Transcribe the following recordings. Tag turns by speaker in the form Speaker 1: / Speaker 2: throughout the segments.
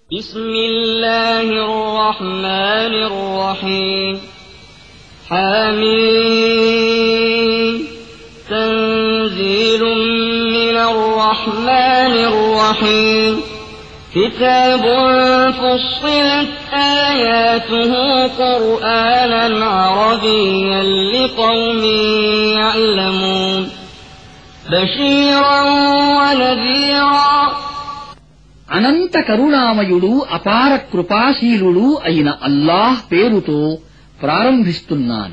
Speaker 1: بسم الله الرحمن الرحيم حميم تنزيل من الرحمن الرحيم كتاب فصلت آياته قرآنا عربيا لقوم يعلمون بشيرا ونذيرا
Speaker 2: అనంత కరుణామయుడు అపార కృపాశీలుడు అయిన అల్లాహ్ పేరుతో ప్రారంభిస్తున్నాను.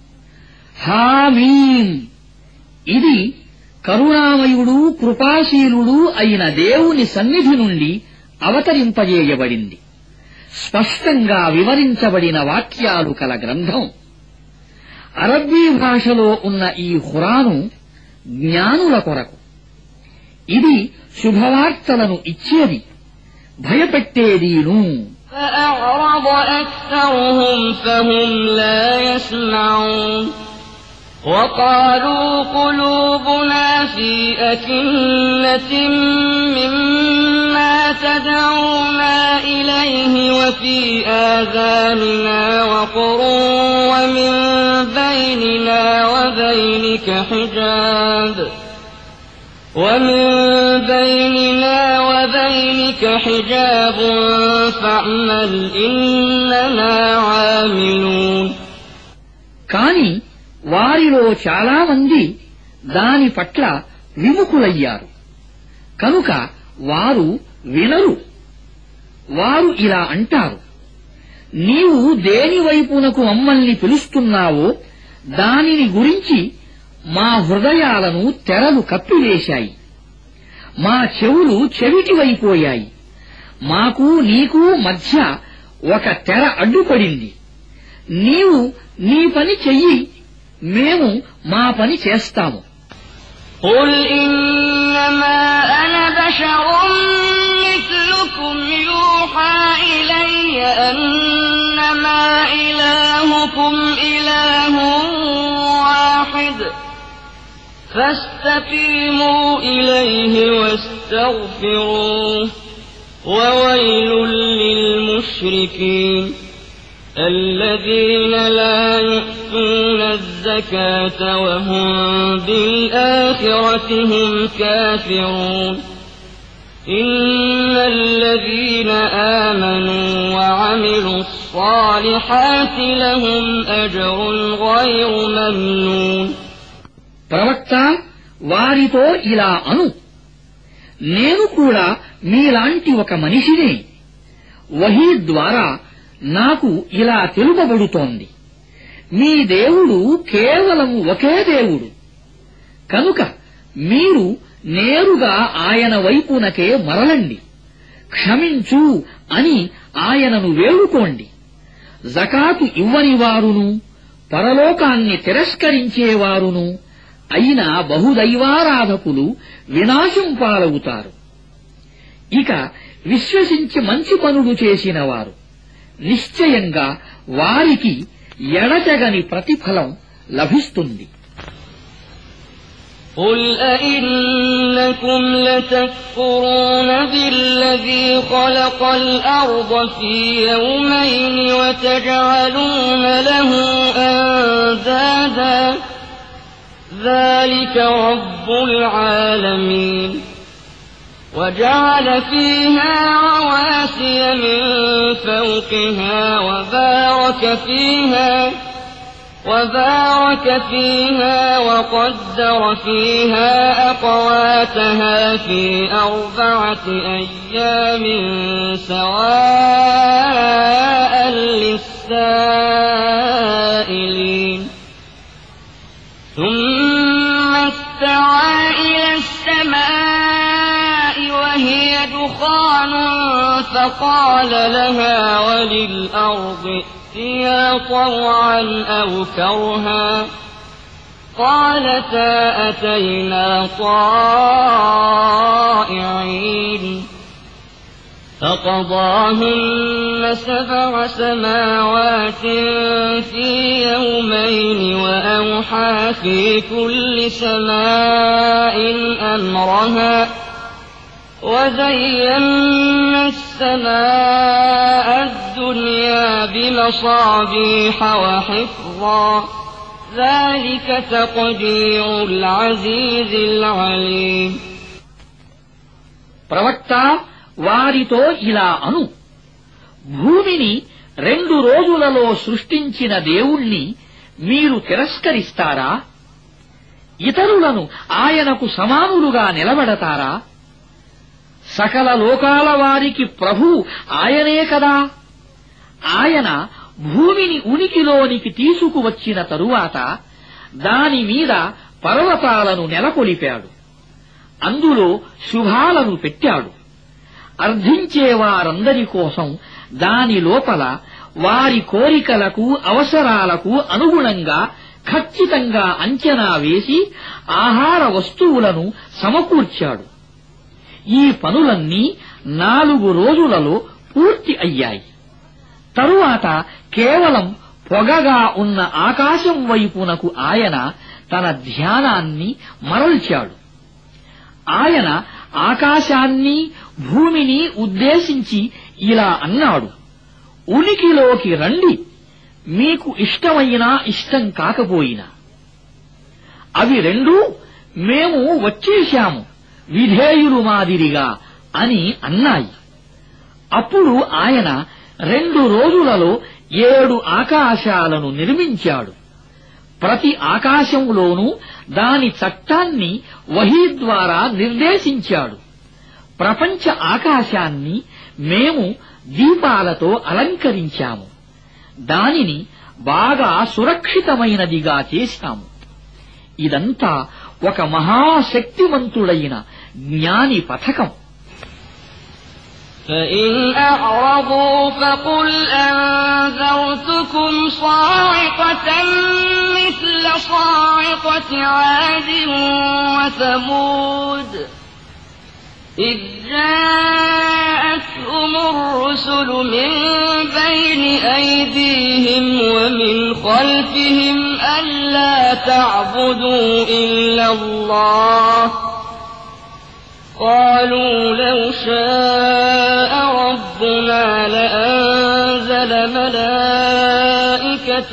Speaker 2: హామీమ్, ఇది కరుణామయుడు కృపాశీలుడు అయిన దేవుని సన్నిధి నుండి అవతరింపజేయబడింది. స్పష్టంగా వివరించబడిన వాక్యాలు కల గ్రంథం. అరబ్బీ భాషలో ఉన్న ఈ ఖురాను జ్ఞానుల కొరకు. ఇది శుభవార్తలను ఇచ్చేది, భయపెట్టేదీను.
Speaker 1: فأعرض أكثرهم فهم لا يسمعون وقالوا قلوبنا في أكنة مما تدعونا إليه وفي آذاننا وقر ومن بيننا وبينك حجاب فاعمل إننا عاملون.
Speaker 2: కాని వారిలో చాలామంది దాని పట్ల విముఖులయ్యారు కనుక వారు వినరు. వారు ఇలా అంటారు, నీవు దేని వైపునకు మమ్మల్ని పిలుస్తున్నావో దానిని గురించి మా హృదయాలను తెరలు కప్పివేశాయి, మా చెవులు చెవిటివైపోయాయి. మాకు నీకు మధ్య ఒక తెర అడ్డుపడింది. నీవు నీ పని చెయ్యి, మేము మా పని చేస్తాము.
Speaker 1: قل إنما أنا بشر مثلكم يوحى إلي أنما إلهكم إله واحد فاستقيموا إليه واستغفروه وويل للمشركين الذين لا يؤتون الزكاة وهم بالآخرة هم كافرون إن الذين آمنوا وعملوا الصالحات لهم أجر غير ممنون.
Speaker 2: ప్రవక్త, వారితో ఇలా అను, నేను కూడా మీలాంటి ఒక మనిషినే. వహీ ద్వారా నాకు ఇలా తెలుపబడుతోంది, మీ దేవుడు కేవలం ఒకే దేవుడు కనుక మీరు నేరుగా ఆయన వైపునకే మరలండి, క్షమించు అని ఆయనను వేడుకోండి. జకాతు ఇవ్వని వారును పరలోకాన్ని తిరస్కరించేవారును అయిన బహుదైవారాధకులు వినాశం పాలవుతారు. ఇక విశ్వసించి మంచి పనులు చేసిన వారు నిశ్చయంగా వారికి ఎడతెగని ప్రతిఫలం లభిస్తుంది.
Speaker 1: قل أئنكم لتكفرون بالذي خلق الأرض في يومين وتجعلون له أندادا ذلك رب العالمين وجعل فيها رواسي من فوقها وبارك فيها وقدر فيها أقواتها في 4 أيام سواء للسائلين ثم استوى إلى السماء وهي دخان فقال لها وللأرض ائتيا طوعا أو كرها قالتا أتينا طائعين فقضاهن 7 سماوات في يومين وأوحى في كل سماء أمرها وزينا السماء الدنيا بمصابيح وحفظا ذلك تقدير العزيز العليم.
Speaker 2: ప్రవక్త వారితో ఇలా అను, భూమిని 2 రోజులలో సృష్టించిన దేవుణ్ణి మీరు తిరస్కరిస్తారా? ఇతరులను ఆయనకు సమానులుగా నిలబెడతారా? సకల లోకాల వారికి ప్రభువు ఆయనే కదా. ఆయన భూమిని ఉనికిలోనికి తీసుకువచ్చిన తరువాత దాని మీద పర్వతాలను నెలకొలిపాడు, అందులో శుభాలను పెట్టాడు. అర్థించేవారందరి కోసం దాని లోపల వారి కోరికలకు అవసరాలకు అనుగుణంగా ఖచ్చితంగా అంచనా వేసి ఆహార వస్తువులను సమకూర్చాడు. ఈ పనులన్నీ 4 రోజులలో పూర్తి అయ్యాయి. తరువాత కేవలం పొగగా ఉన్న ఆకాశం వైపునకు ఆయన తన ధ్యానాన్ని మరల్చాడు. ఆయన ఆకాశాన్ని భూమిని ఉద్దేశించి ఇలా అన్నాడు, ఉనికిలోకి రండి, మీకు ఇష్టమైనా ఇష్టం కాకపోయినా. అవి రెండూ మేము వచ్చేశాము విధేయులు మాదిరిగా అని అన్నాయి. అప్పుడు ఆయన 2 రోజులలో 7 ఆకాశాలను నిర్మించాడు. ప్రతి ఆకాశంలోనూ దాని చట్టాన్ని వహీ ద్వారా నిర్దేశించాడు. ప్రపంచ ఆకాశాన్ని మేము దీపాలతో అలంకరించాము, దానిని బాగా సురక్షితమైనదిగా చేశాము. ఇదంతా ఒక మహాశక్తిమంతుడైన జ్ఞాని పథకం.
Speaker 1: فإن أعرضوا فقل أنذرتكم صاعقة مثل صاعقة عاد وثمود إذ جاءتهم الرسل من بين أيديهم ومن خلفهم ألا تعبدوا إلا الله قالوا لو شاء ربنا لأنزل ملائكة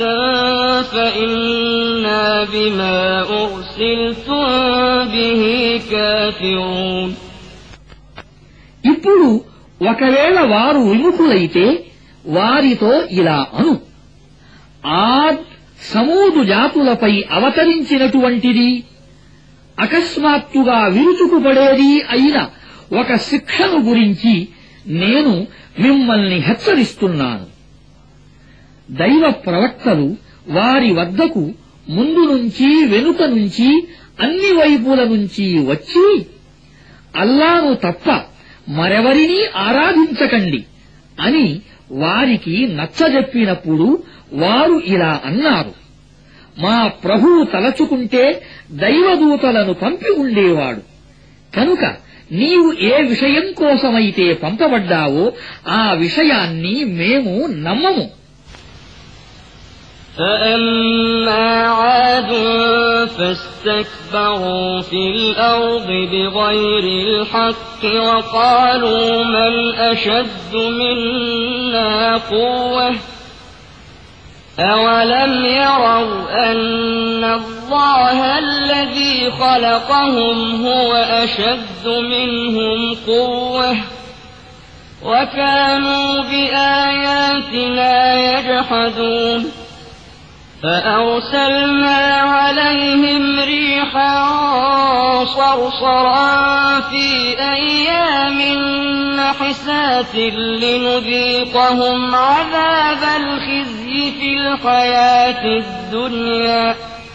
Speaker 1: فإنا بما أرسلتم به كافرون.
Speaker 2: ఇప్పుడు ఒకవేళ వారు విముఖులైతే వారితో ఇలా అను, ఆద్ సమూదు జాతులపై అవతరించినటువంటిది అకస్మాత్తుగా విరుచుకుపడేది అయిన ఒక శిక్షను గురించి నేను మిమ్మల్ని హెచ్చరిస్తున్నాను. దైవ ప్రవక్తలు వారి వద్దకు ముందు నుంచి వెనుక నుంచి అన్ని వైపుల నుంచి వచ్చి అల్లాను తప్ప మరెవరినీ ఆరాధించకండి అని వారికి నచ్చజెప్పినప్పుడు వారు ఇలా అన్నారు, మా ప్రభువు తలచుకుంటే దైవదూతలను పంపి ఉండేవాడు. కనుక నీవు ఏ విషయం కోసమైతే పంపబడ్డావో ఆ విషయాన్ని మేము నమ్మము.
Speaker 1: فأما عاد فاستكبروا في الأرض بغير الحق وقالوا من أشد منا قوة أولم يروا أن الله الذي خلقهم هو أشد منهم قوة وكانوا بآياتنا يجحدون فأرسلنا عليهم ريحا صرصرا في أيام نحسات لنذيقهم عذاب الخزي في الحياة الدنيا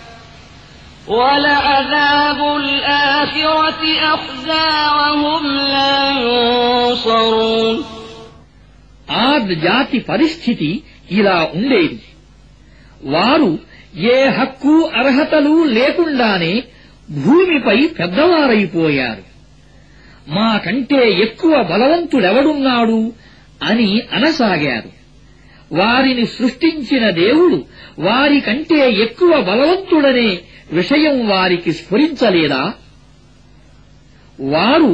Speaker 1: ولعذاب الآخرة أخزى وهم لا ينصرون.
Speaker 2: ఆద్ జాతి పరిస్థితి ఇలా ఉండేది. వారు ఏ హక్కు అర్హతలు లేకుండానే భూమిపై పెద్దవారైపోయారు. మాకంటే ఎక్కువ బలవంతుడెవడున్నాడు అని అనసాగారు. వారిని సృష్టించిన దేవుడు వారికంటే ఎక్కువ బలవంతుడనే విషయం వారికి స్ఫురించలేదా? వారు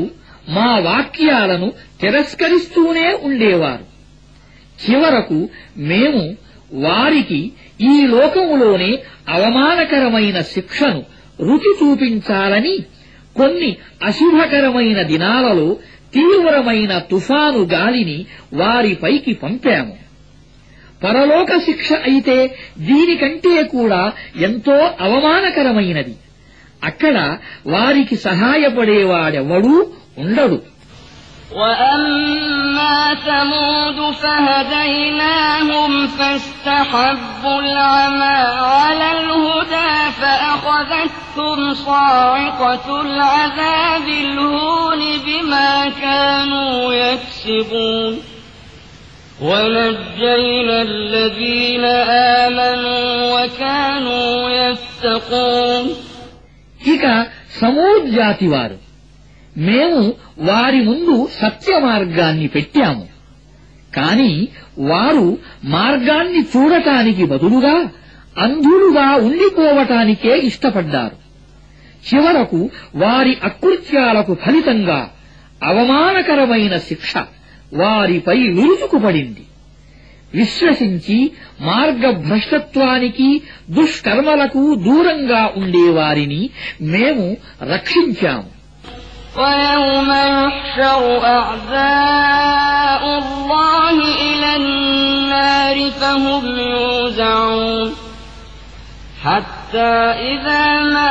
Speaker 2: మా వాక్యాలను తిరస్కరిస్తూనే ఉండేవారు. చివరకు మేము వారికి ఈ లోకములోనే అవమానకరమైన శిక్షను రుచి చూపించాలని కొన్ని అశుభకరమైన దినాలలో తీవ్రమైన తుఫాను గాలిని వారిపైకి పంపాము. పరలోక శిక్ష అయితే దీనికంటే కూడా ఎంతో అవమానకరమైనది. అక్కడ వారికి సహాయపడేవాడెవడూ ఉండడు.
Speaker 1: وَأَمَّا ثَمُودُ فَهَدَيْنَاهُمْ فَاسْتَحَبُّوا الْعَمَىٰ عَلَى الْهُدَىٰ فَأَخَذَتْهُمْ صَاعِقَةُ الْعَذَابِ الْهُونِ بِمَا كَانُوا يَكْسِبُونَ وَنَجَّيْنَا الَّذِينَ آمَنُوا وَكَانُوا يَتَّقُونَ.
Speaker 2: ఇక సమూద్ జాతి వారు, మేము వారి ముందు సత్య మార్గాన్ని పెట్టాము. కాని వారు మార్గాన్ని చూడటానికి బదులుగా అంధులుగా ఉండిపోవటానికే ఇష్టపడ్డారు. చివరకు వారి అకృత్యాలకు ఫలితంగా అవమానకరమైన శిక్ష వారిపై విరుచుకుపడింది. విశ్వసించి మార్గభ్రష్టత్వానికి దుష్కర్మలకు దూరంగా ఉండేవారిని మేము రక్షించాము.
Speaker 1: وَيَوْمَ يُحْشَرُ أَعْدَاءُ اللَّهِ إِلَى النَّارِ فَهُمْ يُوزَعُونَ حَتَّى إِذَا مَا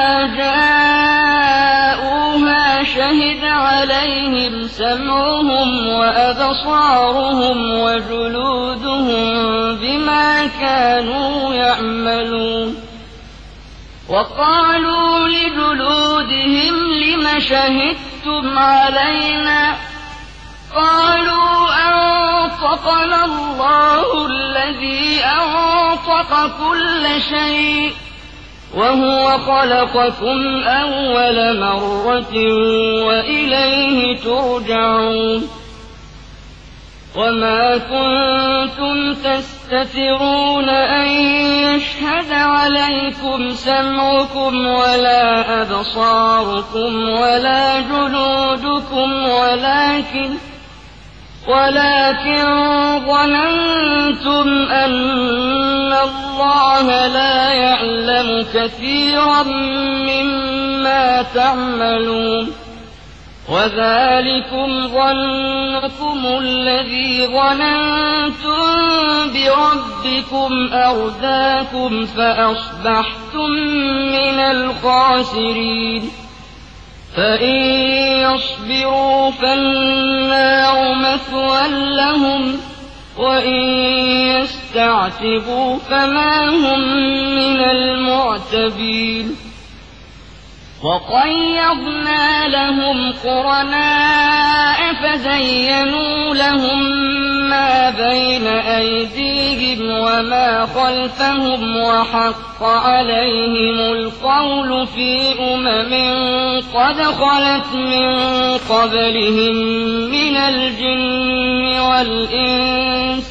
Speaker 1: جَاءُوهَا شَهِدَ عَلَيْهِمْ سَمْعُهُمْ وَأَبْصَارُهُمْ وَجُلُودُهُم بِمَا كَانُوا يَعْمَلُونَ وَقَالُوا لِجُلُودِهِمْ لِمَ شَهِدتُّمْ عَلَيْنَا قَالُوا أَنطَقَنَا اللَّهُ الَّذِي أَنطَقَ كُلَّ شَيْءٍ وَهُوَ خَلَقَكُمْ أَوَّلَ مَرَّةٍ وَإِلَيْهِ تُرْجَعُونَ وَمَا كُنتُمْ تَسْتَتِرُونَ أَن يَشْهَدَ عَلَيْكُمْ سَمْعُكُمْ وَلَا أَبْصَارُكُمْ وَلَا جُلُودُكُمْ ولكن ظننتم أَنَّ اللَّهَ لَا يَعْلَمُ كَثِيرًا مِّمَّا تَعْمَلُونَ وَذَلِكُمْ ظَنُّكُمُ الَّذِي ظَنَنتُم بِرَبِّكُمْ أَرْدَاكُمْ فَأَصْبَحْتُم مِّنَ الْخَاسِرِينَ فَإِن يَصْبِرُوا فَالنَّارُ مَثْوًى لَّهُمْ وَإِن يَسْتَعْتِبُوا فَمَا هُم مِّنَ الْمُعْتَبِينَ وَقَيَّضْنَا لَهُمْ قُرَنَاءَ فَزَيَّنُوا لَهُم مَّا بَيْنَ أَيْدِيهِمْ وَمَا خَلْفَهُمْ وَحَقَّ عَلَيْهِمُ الْقَوْلُ فِي أُمَمٍ قَدْ خَلَتْ مِن قَبْلِهِم مِّنَ الْجِنِّ وَالْإِنسِ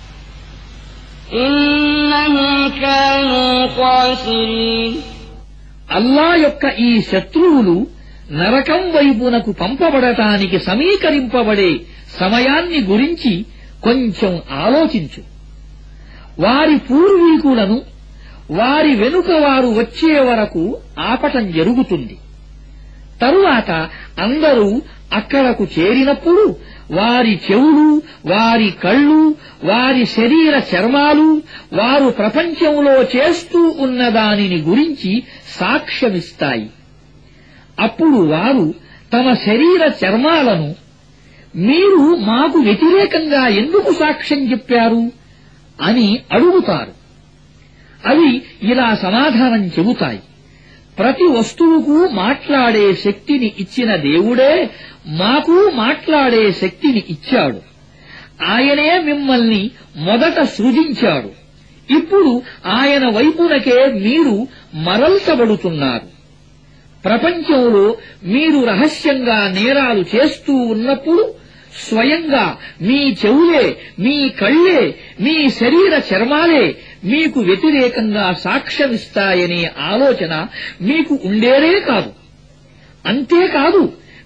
Speaker 1: إِنَّهُمْ كَانُوا خَاسِرِينَ.
Speaker 2: అల్లా యొక్క ఈ శత్రువులు నరకం వైపునకు పంపబడటానికి సమీకరింపబడే సమయాన్ని గురించి కొంచెం ఆలోచించు. వారి పూర్వీకులను వారి వెనుక వారు వచ్చే వరకు ఆపటం జరుగుతుంది. తరువాత అందరూ అక్కడకు చేరినప్పుడు వారి చెవులు, వారి కళ్ళు, వారి శరీర చర్మాలు వారు ప్రపంచంలో చేస్తూ ఉన్న దానిని గురించి సాక్ష్యమిస్తాయి. అప్పుడు వారు తమ శరీర చర్మాలను, మీరు మాకు వ్యతిరేకంగా ఎందుకు సాక్ష్యం చెప్పారు అని అడుగుతారు. అవి ఇలా సమాధానం చెబుతాయి: ప్రతి వస్తువుకు మాట్లాడే శక్తిని ఇచ్చిన దేవుడే మాకు మాట్లాడే శక్తిని ఇచ్చాడు. ఆయనే మిమ్మల్ని మొదట సృజించాడు. ఇప్పుడు ఆయన వైపునకే మీరు మరల్చబడుతున్నారు. ప్రపంచంలో మీరు రహస్యంగా నేరాలు చేస్తూ ఉన్నప్పుడు స్వయంగా మీ చెవులే, మీ కళ్ళే, మీ శరీర చర్మాలే మీకు వ్యతిరేకంగా సాక్ష్యమిస్తాయనే ఆలోచన మీకు ఉండేదే కాదు. అంతేకాదు,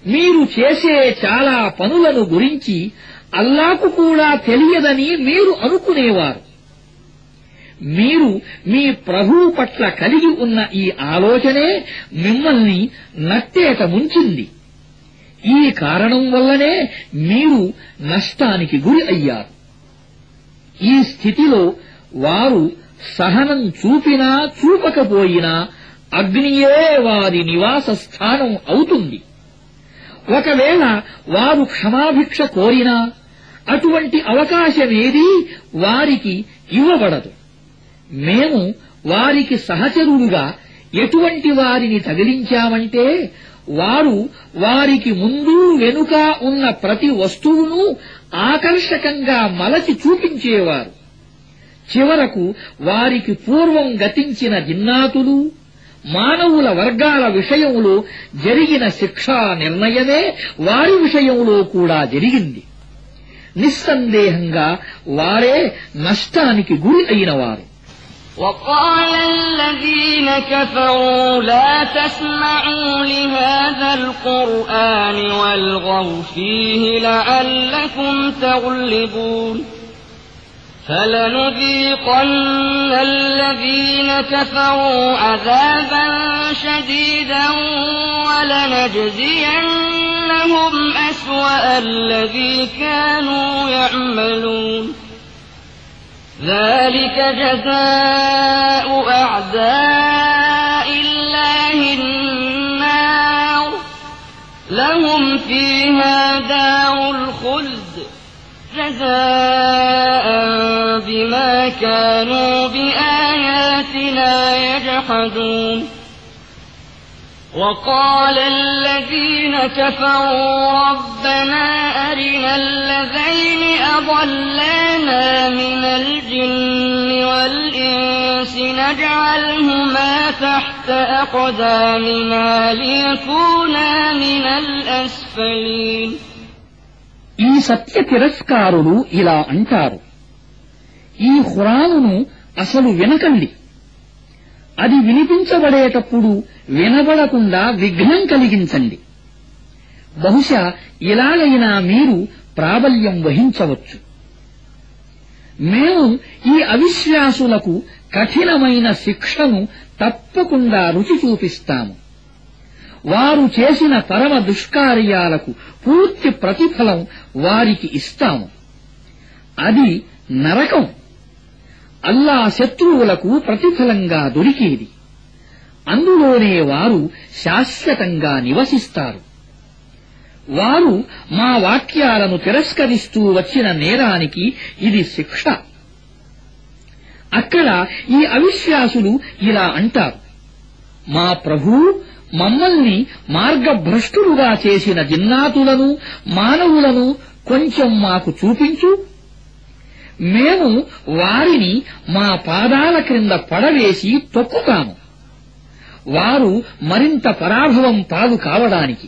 Speaker 2: మీరు చేసే చాలా పనులను గురించి అల్లాకు కూడా తెలియదని మీరు అనుకునేవారు. మీరు మీ ప్రభువు పట్ల కలిగి ఉన్న ఈ ఆలోచనే మిమ్మల్ని నట్టేట ముంచింది. ఈ కారణం వల్లనే మీరు నష్టానికి గురి అయ్యారు. ఈ స్థితిలో వారు సహనం చూపినా చూపకపోయినా అగ్నియే వారి నివాస స్థానం అవుతుంది. ఒకవేళ వారు క్షమాభిక్ష కోరినా అటువంటి అవకాశమేదీ వారికి ఇవ్వబడదు. మేము వారికి సహచరులుగా ఎటువంటి వారిని తగిలించామంటే వారు వారికి ముందు వెనుక ఉన్న ప్రతి వస్తువును ఆకర్షకంగా మలచి చూపించేవారు. చివరకు వారికి పూర్వం గతించిన జిన్నాతులు మానవుల వర్గాల విషయంలో జరిగిన శిక్షా నిర్ణయమే వారి విషయంలో కూడా జరిగింది. నిస్సందేహంగా వారే నష్టానికి గురి అయినవారు.
Speaker 1: وقال الذين كفروا لا تسمعوا لهذا القرآن والغوا فيه لعلكم تغلبون فلنذيقن الذين كفروا عذابا شديدا ولنجزينهم أسوأ الذي كانوا يعملون ذلك جزاء أعداء الله النار لهم فيها دار الخلد جزاء بما كانوا بآياتنا يجحدون وقال الذين كفروا ربنا أرنا الذين أضلانا من الجن والإنس نجعلهما تحت أقدامنا ليكونا من الأسفلين
Speaker 2: ఈ సత్య తిరస్కారులు ఇలా అంటారు, ఈ ఖురానును అసలు వినకండి. అది వినిపించబడేటప్పుడు వినబడకుండా విఘ్నం కలిగించండి. బహుశా ఇలాగైనా మీరు ప్రాబల్యం వహించవచ్చు. మేము ఈ అవిశ్వాసులకు కఠినమైన శిక్షను తప్పకుండా రుచి చూపిస్తాము. వారు చేసిన పరమ దుష్కార్యాలకు పూర్తి ప్రతిఫలం వారికి ఇస్తాము. అది నరకం. అల్లా శత్రువులకు ప్రతిఫలంగా దొరికేది. అందులోనే వారు శాశ్వతంగా నివసిస్తారు. వారు మా వాక్యాలను తిరస్కరిస్తూ వచ్చిన నేరానికి ఇది శిక్ష. అక్కడ ఈ అవిశ్వాసులు ఇలా అంటారు, మా ప్రభువు మమ్మల్ని మార్గభ్రష్టులుగా చేసిన జిన్నాతులను మానవులను కొంచెం మాకు చూపించు. మేము వారిని మా పాదాల క్రింద పడవేసి తొక్కుతాము. వారు మరింత పరాభవం పాలు కావడానికి.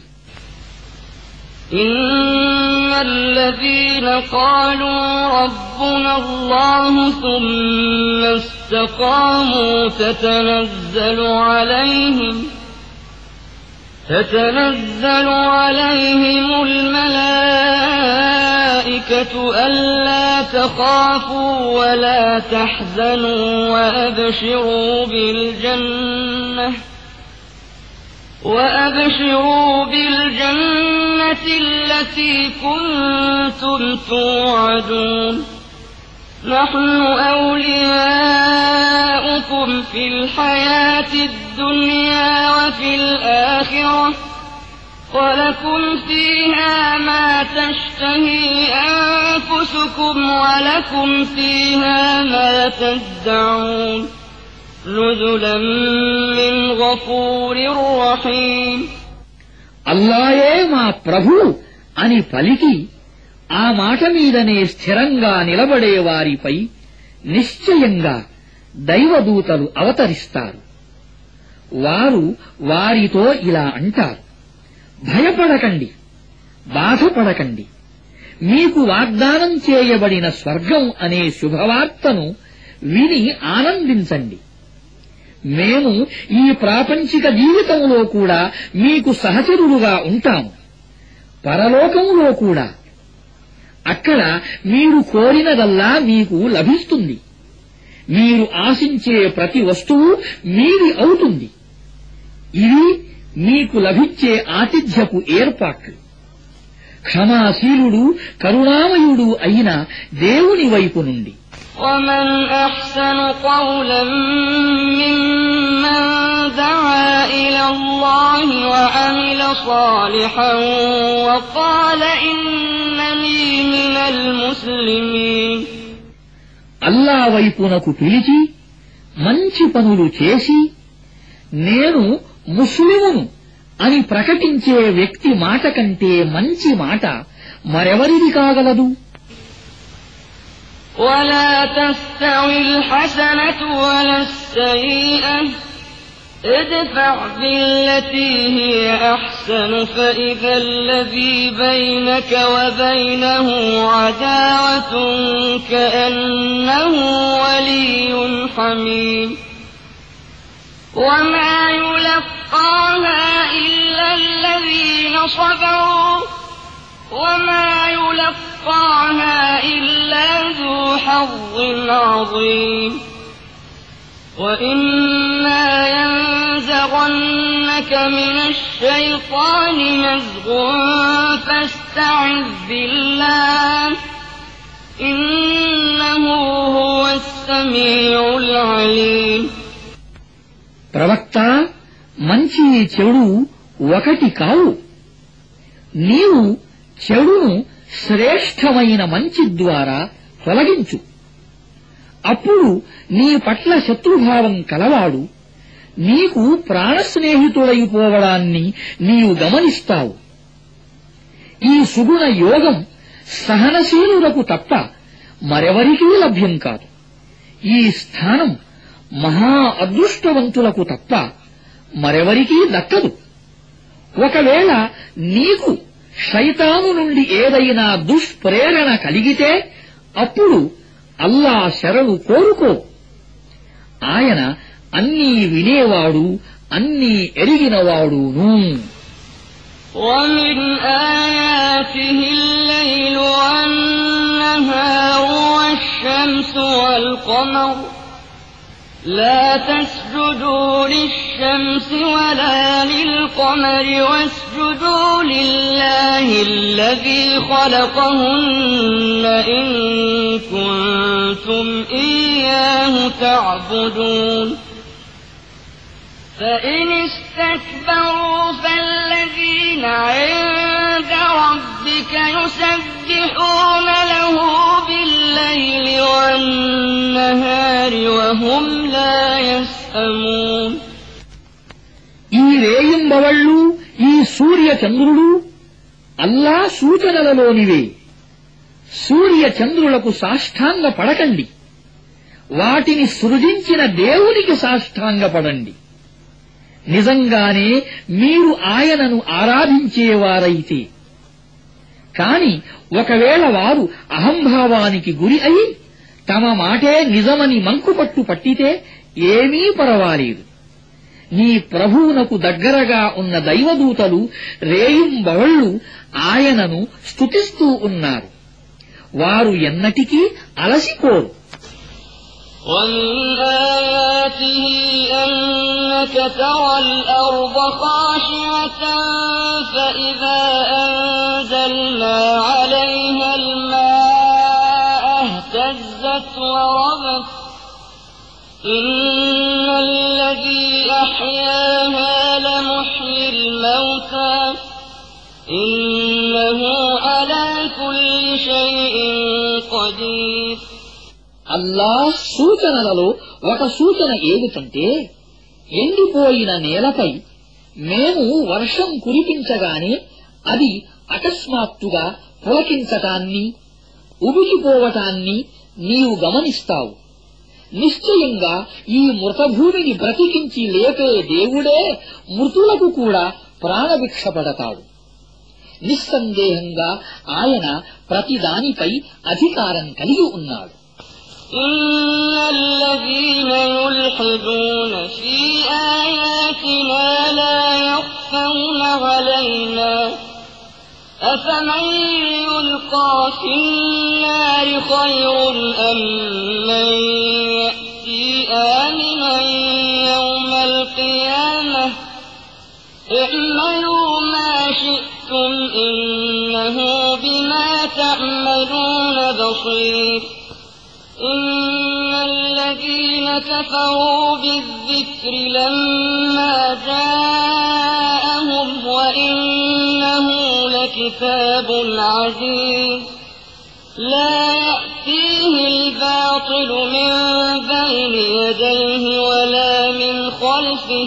Speaker 1: إن الذين قالوا ربنا الله ثم استقاموا تتنزل عليهم الملائكة ألا تخافوا ولا تحزنوا وأبشروا بالجنة التي كنتم توعدون نحن أولياؤكم في الحياة الدنيا وفي الآخرة ولكم فيها ما تشتهي أنفسكم ولكم فيها ما تدعون نزلا من غفور رحيم
Speaker 2: అల్లాయే మా ప్రభు అని పలికి ఆ మాట మీదనే స్థిరంగా నిలబడే వారిపై నిశ్చయంగా దైవదూతలు అవతరిస్తారు. వారు వారితో ఇలా అంటారు, భయపడకండి, బాధపడకండి. మీకు వాగ్దానం చేయబడిన స్వర్గం అనే శుభవార్తను విని ఆనందించండి. మేము ఈ ప్రాపంచిక జీవితంలో కూడా మీకు సహచరులుగా ఉంటాము. పరలోకంలో కూడా. అక్కడ మీరు కోరినదల్లా మీకు లభిస్తుంది. మీరు ఆశించే ప్రతి వస్తువు మీది అవుతుంది. ఇవి మీకు లభించే ఆతిథ్యపు ఏర్పాట్లు. క్షమాశీలుడు కరుణామయుడు అయిన దేవుని వైపు నుండి.
Speaker 1: ومن أحسن قولا ممن دعا إلى الله وعمل صالحا وقال إنني من المسلمين.
Speaker 2: అల్లా వైపునకు పిలిచి మంచి పనులు చేసి నేను ముస్లిమును అని ప్రకటించే వ్యక్తి మాట కంటే మంచి మాట మరెవరిది కాగలదు?
Speaker 1: ولا تستوي الحسنة ولا السيئة ادفع بالتي هي أحسن فإذا الذي بينك وبينه عداوة كأنه ولي حميم وما يلقاها إلا الذين صبروا وما يلقاها إلا ذو حظ عظيم وإما ينزغنك من الشيطان نزغ فاستعذ بالله إنه هو السميع العليم.
Speaker 2: ప్రవక్త, మంచి చెడు ఒకటి కావు. నీవు చెడును శ్రేష్టమైన మంచి ద్వారా తొలగించు. అప్పుడు నీ పట్ల శత్రుభావం కలవాడు నీకు ప్రాణస్నేహితుడైపోవడాన్ని నీవు గమనిస్తావు. ఈ సుగుణ యోగం సహనశీలులకు తప్ప మరెవరికీ లభ్యం కాదు. ఈ స్థానం మహా అదృష్టవంతులకు తప్ప మరెవరికీ దక్కదు. ఒకవేళ నీకు శైతాను నుండి ఏదైనా దుష్ప్రేరణ కలిగితే అప్పుడు అల్లా శరణు కోరుకో. ఆయన అన్నీ వినేవాడు, అన్నీ ఎరిగినవాడును.
Speaker 1: ومن آياته الليل والنهار والشمس والقمر لا تسجدوا للشمس ولا للقمر واسجدوا لله الذي خلقهن إن كنتم إياه تعبدون فإن استكبروا فالذين عند ربك يسبحون له بالليل والنهار وهم لا يسأمون.
Speaker 2: ఈ రేయింబవళ్ళు, ఈ సూర్య చంద్రులు అల్లా సూచనలలోనివే. సూర్య చంద్రులకు సాష్టాంగ పడకండి, వాటిని సృజించిన దేవునికి సాష్టాంగపడండి. నిజంగానే మీరు ఆయనను ఆరాధించేవారైతే. కాని ఒకవేళ వారు అహంభావానికి గురి అయి తమ మాటే నిజమని మంకుపట్టు పట్టితే ఏమీ పరవాలేదు. నీ ప్రభువునకు దగ్గరగా ఉన్న దైవదూతలు రేయింబవళ్ళు ఆయనను స్తుతిస్తూ ఉన్నారు. వారు ఎన్నటికీ అలసిపోరు.
Speaker 1: ومن آياته أنك ترى الأرض خاشعة فإذا أنزلنا عليها الماء اهتزت وربت إن الذي أحياها لمحيي الموتى إنه على كل شيء قدير.
Speaker 2: అల్లా సూచనలలో ఒక సూచన ఏమిటంటే, ఎండిపోయిన నేలపై మేము వర్షం కురిపించగానే అది అకస్మాత్తుగా పులకించటాన్ని, ఉబికిపోవటాన్ని నీవు గమనిస్తావు. నిశ్చయంగా ఈ మృతభూమిని బ్రతికించి లేపే దేవుడే మృతులకు కూడా ప్రాణభిక్షపడతాడు. నిస్సందేహంగా ఆయన ప్రతిదానిపై అధికారం కలిగి ఉన్నాడు.
Speaker 1: إن الذين يلحدون في آياتنا لا يخفون علينا أفمن يلقى في النار خير أم من يأتي آمنا يوم القيامة اعملوا ما شئتم إنه بما تعملون بصير إن الذين كفروا بالذكر لما جاءهم وإنه لكتاب عزيز لا يأتيه الباطل من بين يديه ولا من خلفه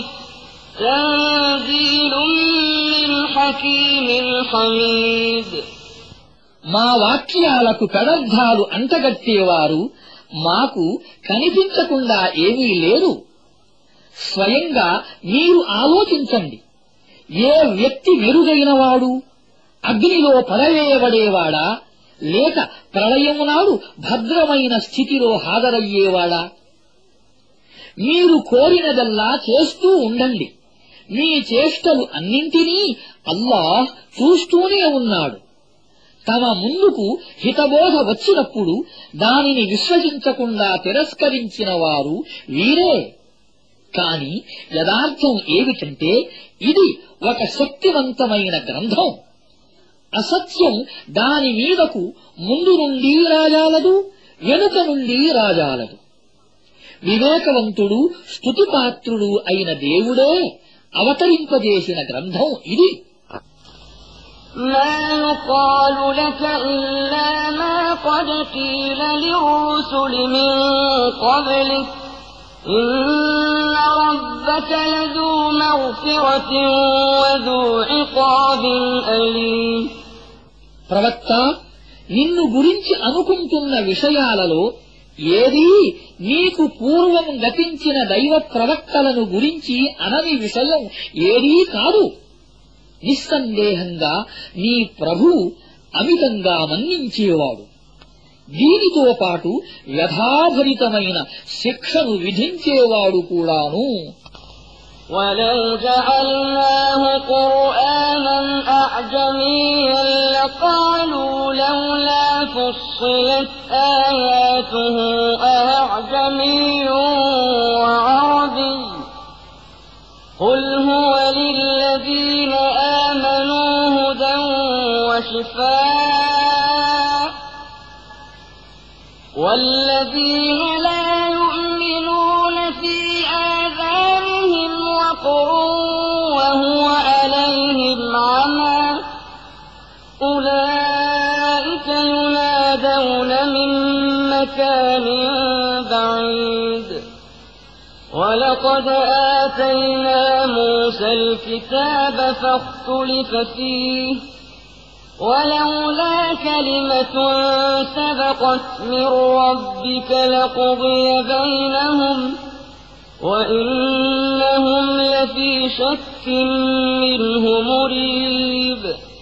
Speaker 1: تنزيل من حكيم حميد.
Speaker 2: మా వాక్యాలకు పెడర్థాలు అంటగట్టేవారు మాకు కనిపించకుండా ఏమీ లేరు. స్వయంగా మీరు ఆలోచించండి. ఏ వ్యక్తి మెరుగైనవాడు? అగ్నిలో పడవేయబడేవాడా లేక ప్రళయము నాడు భద్రమైన స్థితిలో హాజరయ్యేవాడా? మీరు కోరినదల్లా చేస్తూ ఉండండి. మీ చేష్టలు అన్నింటినీ అల్లాహ్ చూస్తూనే ఉన్నాడు. తమ ముందుకు హితబోధ వచ్చినప్పుడు దానిని విశ్వసించకుండా తిరస్కరించిన వారు వీరే. కాని యదార్థం ఏమిటంటే ఇది ఒక శక్తివంతమైన గ్రంథం. అసత్యం దాని మీదకు ముందు నుండి రాజాలదు, వెనుక నుండి రాజాలదు. వివేకవంతుడు స్తుతిపాత్రుడు అయిన దేవుడే అవతరింపజేసిన గ్రంథం ఇది.
Speaker 1: ما يقال لك إلا ما قد قيل للرسل من قبلك إن ربك لذو مغفرة وذو عقاب أليم.
Speaker 2: ప్రవక్త, నిన్ను గురించి అనుకుంటున్న విషయాలలో ఏదీ నీకు పూర్వం గతించిన దైవ ప్రవక్తలను గురించి అనని విషయం ఏదీ కాదు. నిస్సందేహంగా నీ ప్రభువు అమితంగా మన్నించేవాడు. దీనితో పాటు వ్యధాభరితమైన శిక్షను విధించేవాడు కూడాను.
Speaker 1: وَلَوْ جَعَلْنَاهُ قُرْآنًا أَعْجَمِيًّا لَّقَالُوا لَوْلَا فُصِّلَتْ آيَاتُهُ أَأَعْجَمِيٌّ وَعَرَبِيٌّ قُلْ هُوَ لِلَّذِينَ آمَنُوا هُدًى وَشِفَاءٌ وَالَّذِينَ لَا يُؤْمِنُونَ فِي آذَانِهِمْ وَقْرٌ وَهُوَ عَلَيْهِمْ عَمًى أُولَٰئِكَ يُنَادَوْنَ مِن مَّكَانٍ بَعِيدٍ. وَلَقَدْ آتَيْنَا مُوسَى الْكِتَابَ فَاخْتُلِفَ فِيهِ وَلَوْلَا كَلِمَةٌ سَبَقَتْ مِن رَّبِّكَ لَقُضِيَ بَيْنَهُمْ وَإِنَّهُمْ لَفِي شَكٍّ مِّنْهُ مُرِيبٍ.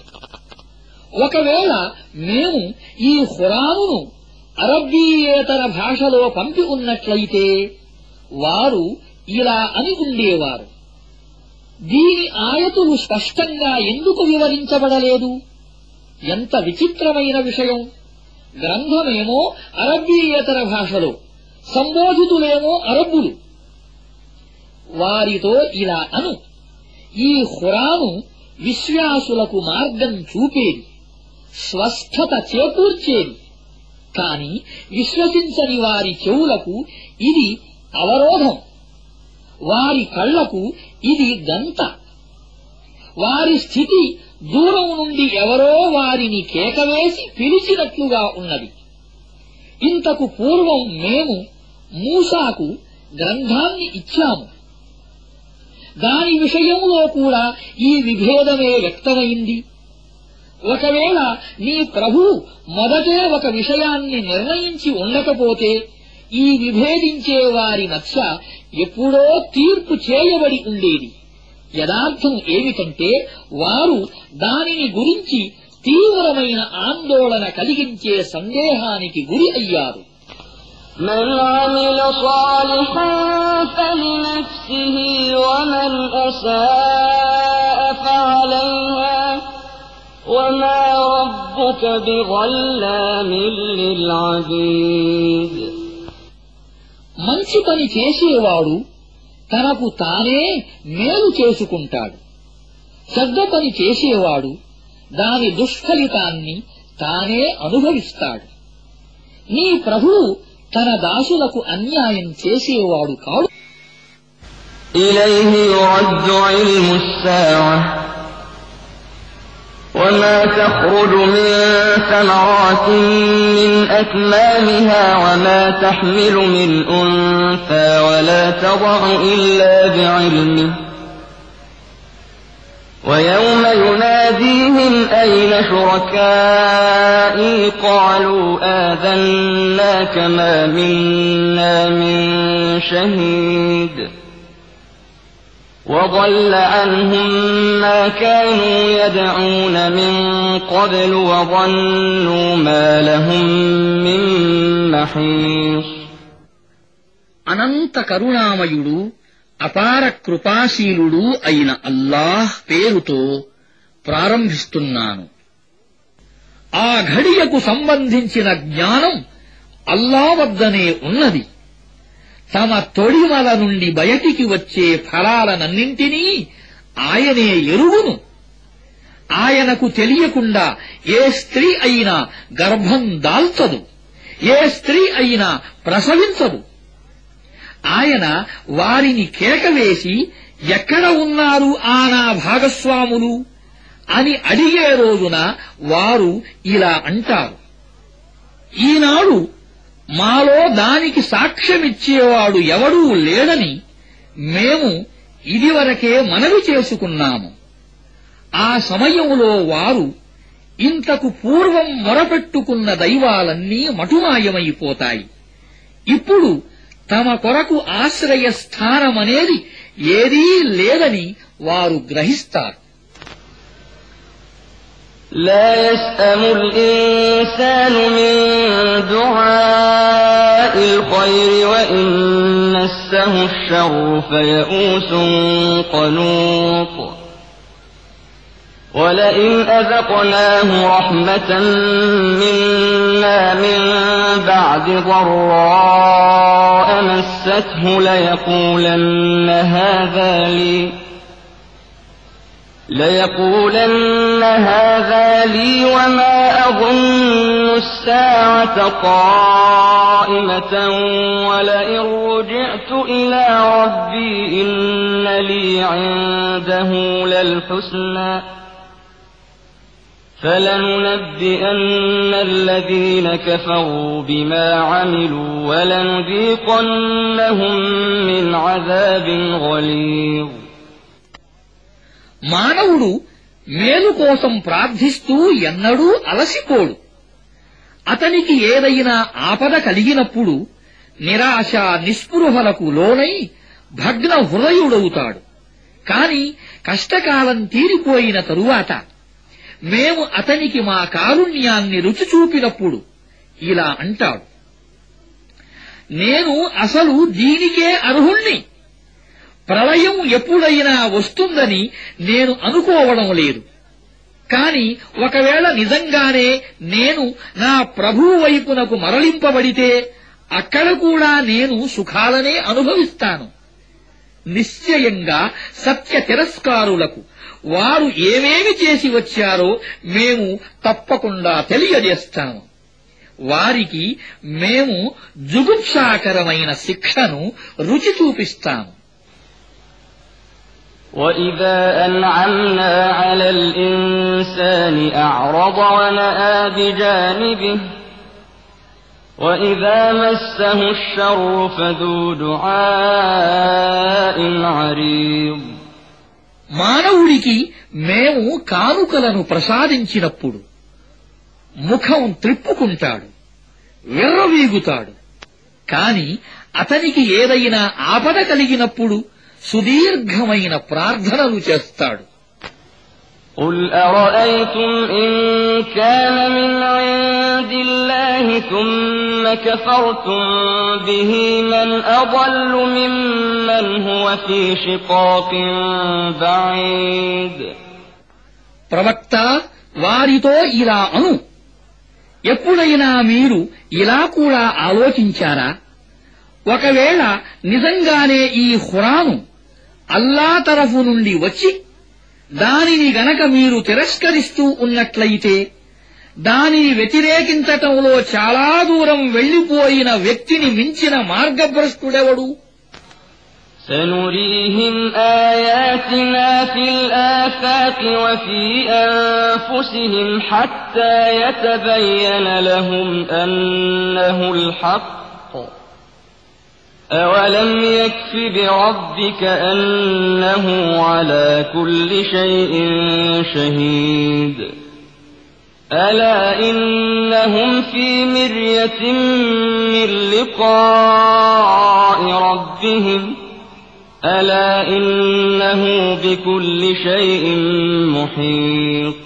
Speaker 2: ఒకవేళ మేము ఈ ఖురానును అరబ్బీయేతర భాషలో పంపి ఉన్నట్లయితే వారు ఇలా అని ఉండేవారు: దీని ఆయతులు స్పష్టంగా ఎందుకు వివరించబడలేదు? ఎంత విచిత్రమైన విషయం! గ్రంథమేమో అరబ్బీయేతర భాషలో, సంబోధితులేమో అరబ్బులు. వారితో ఇలా అను: ఈ ఖురాను విశ్వాసులకు మార్గం చూపేది, స్వస్థత చేకూర్చేది. కాని విశ్వసించని వారి చెవులకు ఇది అవరోధం, వారి కళ్లకు ఇది గంత. వారి స్థితి దూరం నుండి ఎవరో వారిని కేకవేసి పిలిచినట్లుగా ఉన్నది. ఇంతకు పూర్వం మేము మూసాకు గ్రంథాన్ని ఇచ్చాము. దాని విషయంలో కూడా ఈ విభేదమే వ్యక్తమైంది. ఒకవేళ నీ ప్రభువు మొదటే ఒక విషయాన్ని నిర్ణయించి ఉండకపోతే ఈ విభేదించే వారి మధ్య ఎప్పుడో తీర్పు చేయబడి ఉండేది. యదార్థం ఏమిటంటే వారు దానిని గురించి తీవ్రమైన ఆందోళన కలిగించే సందేహానికి గురి అయ్యారు.
Speaker 1: من عمل صالحا فلنفسه ومن أساء فعليها وما ربك بظلام للعبيد
Speaker 2: మంచి పని చేసేవాడు తనకు తానే మేలు చేసుకుంటాడు. చెడ్డ పని చేసేవాడు దాని దుష్ఫలితాన్ని తానే అనుభవిస్తాడు. నీ ప్రభువు తన దాసులకు అన్యాయం చేసేవాడు కాడు.
Speaker 1: إليه يرد علم الساعة وما تخرج من ثمرات من أكمامها وما تحمل من أنثى ولا تضع إلا بعلمه ويوم يناديهم أين شركائي قالوا آذناك ما منا من شهيد وضل عنهم ما كانوا يدعون من قبل وظنوا ما لهم من محيص
Speaker 2: అనంత కరుణామయుడు అపార కృపాశీలుడు అయిన అల్లాహ్ పేరుతో ప్రారంభిస్తున్నాను. ఆ ఘడియకు సంబంధించిన జ్ఞానం అల్లా వద్దనే ఉన్నది. తమ తొడిమల నుండి బయటికి వచ్చే ఫలాలనన్నింటినీ ఆయనే ఎరుగును. ఆయనకు తెలియకుండా ఏ స్త్రీ అయినా గర్భం దాల్చదు, ఏ స్త్రీ అయినా ప్రసవించదు. ఆయన వారిని కేకవేసి ఎక్కడ ఉన్నారు ఆ నా భాగస్వాములు అని అడిగే రోజున వారు ఇలా అంటారు, ఈనాడు మాలో దానికి సాక్ష్యమిచ్చేవాడు ఎవడూ లేడని మేము ఇదివరకే మనవి చేసుకున్నాము. ఆ సమయంలో వారు ఇంతకు పూర్వం మొరపెట్టుకున్న దైవాలన్నీ మటుమాయమైపోతాయి. ఇప్పుడు తమ కొరకు ఆశ్రయ స్థానమనేది ఏదీ లేదని వారు గ్రహిస్తారు.
Speaker 1: لا يسأم الإنسان من دعاء الخير وإن مسه الشر فيئوس قنوط ولئن أذقناه رحمة منا من بعد ضراء مسته ليقولن هذا لي وما أظن الساعة قائمة ولئن رجعت إلى ربي إن لي عنده للحسنى فلننبئن الذين كفروا بما عملوا ولنذيقنهم من عذاب غليظ
Speaker 2: మానవుడు మేలు కోసం ప్రార్థిస్తూ ఎన్నడూ అలసిపోడు. అతనికి ఏదైనా ఆపద కలిగినప్పుడు నిరాశ నిస్పృహలకు లోనై భగ్న హృదయుడవుతాడు. కాని కష్టకాలం తీరిపోయిన తరువాత మేము అతనికి మా కారుణ్యాన్ని రుచి చూపినప్పుడు ఇలా అంటాడు, నేను అసలు దీనికే అర్హుణ్ణి. ప్రళయం ఎప్పుడైనా వస్తుందని నేను అనుకోవడం లేదు. కాని ఒకవేళ నిజంగానే నేను నా ప్రభువు వైపునకు మరలింపబడితే అక్కడ కూడా నేను సుఖాలనే అనుభవిస్తాను. నిశ్చయంగా సత్య తిరస్కారులకు వారు ఏమేమి చేసి వచ్చారో మేము తప్పకుండా తెలియజేస్తాము. వారికి మేము జుగుప్సాకరమైన శిక్షను రుచి చూపిస్తాము.
Speaker 1: وَإِذَا أَنْعَمْنَا عَلَى الْإِنسَانِ أَعْرَضَ وَنَأَىٰ بِجَانِبِهِ وَإِذَا مَسَّهُ الشَّرُّ فَذُو دُعَاءٍ عَرِيضٍ
Speaker 2: మానవుడికి మేము కానుకలను ప్రసాదించినప్పుడు ముఖం త్రిప్పుకుంటాడు, విర్రవీగుతాడు. కాని అతనికి ఏదైనా ఆపద కలిగినప్పుడు సుదీర్ఘమైన ప్రార్థనలు చేస్తాడు.
Speaker 1: قُلْ أَرَأَيْتُمْ إِن كَانَ مِنْ عِندِ اللَّهِ ثُمَّ كَفَرْتُم بِهِ مَنْ أَضَلُّ مِمَّنْ هُوَ فِي شِقَاقٍ بَعِيدٍ
Speaker 2: ప్రవక్త, వారితో ఇలా అను, ఎప్పుడైనా మీరు ఇలా కూడా ఆలోచించారా? ఒకవేళ నిజంగానే ఈ ఖురాను అల్లా తరఫు నుండి వచ్చి దానిని గనక మీరు తిరస్కరిస్తూ ఉన్నట్లయితే దానిని వ్యతిరేకించటంలో చాలా దూరం వెళ్లిపోయిన వ్యక్తిని మించిన మార్గభ్రష్టుడెవడు?
Speaker 1: سنريهم آياتنا في الآفاق وفي أنفسهم حتى يتبين لهم أنه الحق أولم يكف بربك أنه على كل شيء شهيد ألا إنهم في مرية من لقاء ربهم ألا إنه بكل شيء محيط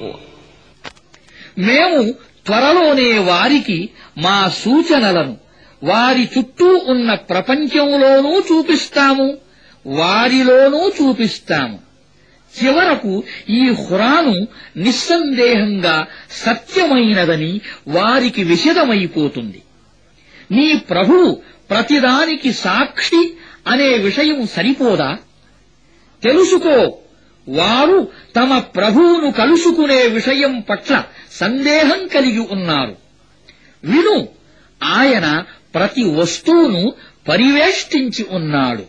Speaker 2: మేము త్వరలోనే వారికి మా సూచనలను వారి చుట్టూ ఉన్న ప్రపంచంలోనూ చూపిస్తాము, వారిలోనూ చూపిస్తాము. చివరకు ఈ ఖురాను నిస్సందేహంగా సత్యమైనదని వారికి విశదమైపోతుంది. నీ ప్రభువు ప్రతిదానికి సాక్షి అనే విషయం సరిపోదా? తెలుసుకో, వారు తమ ప్రభువును కలుసుకునే విషయం పట్ల సందేహం కలిగి ఉన్నారు. విను, ఆయన ప్రతి వస్తువును పరివేష్టించి ఉన్నాడు.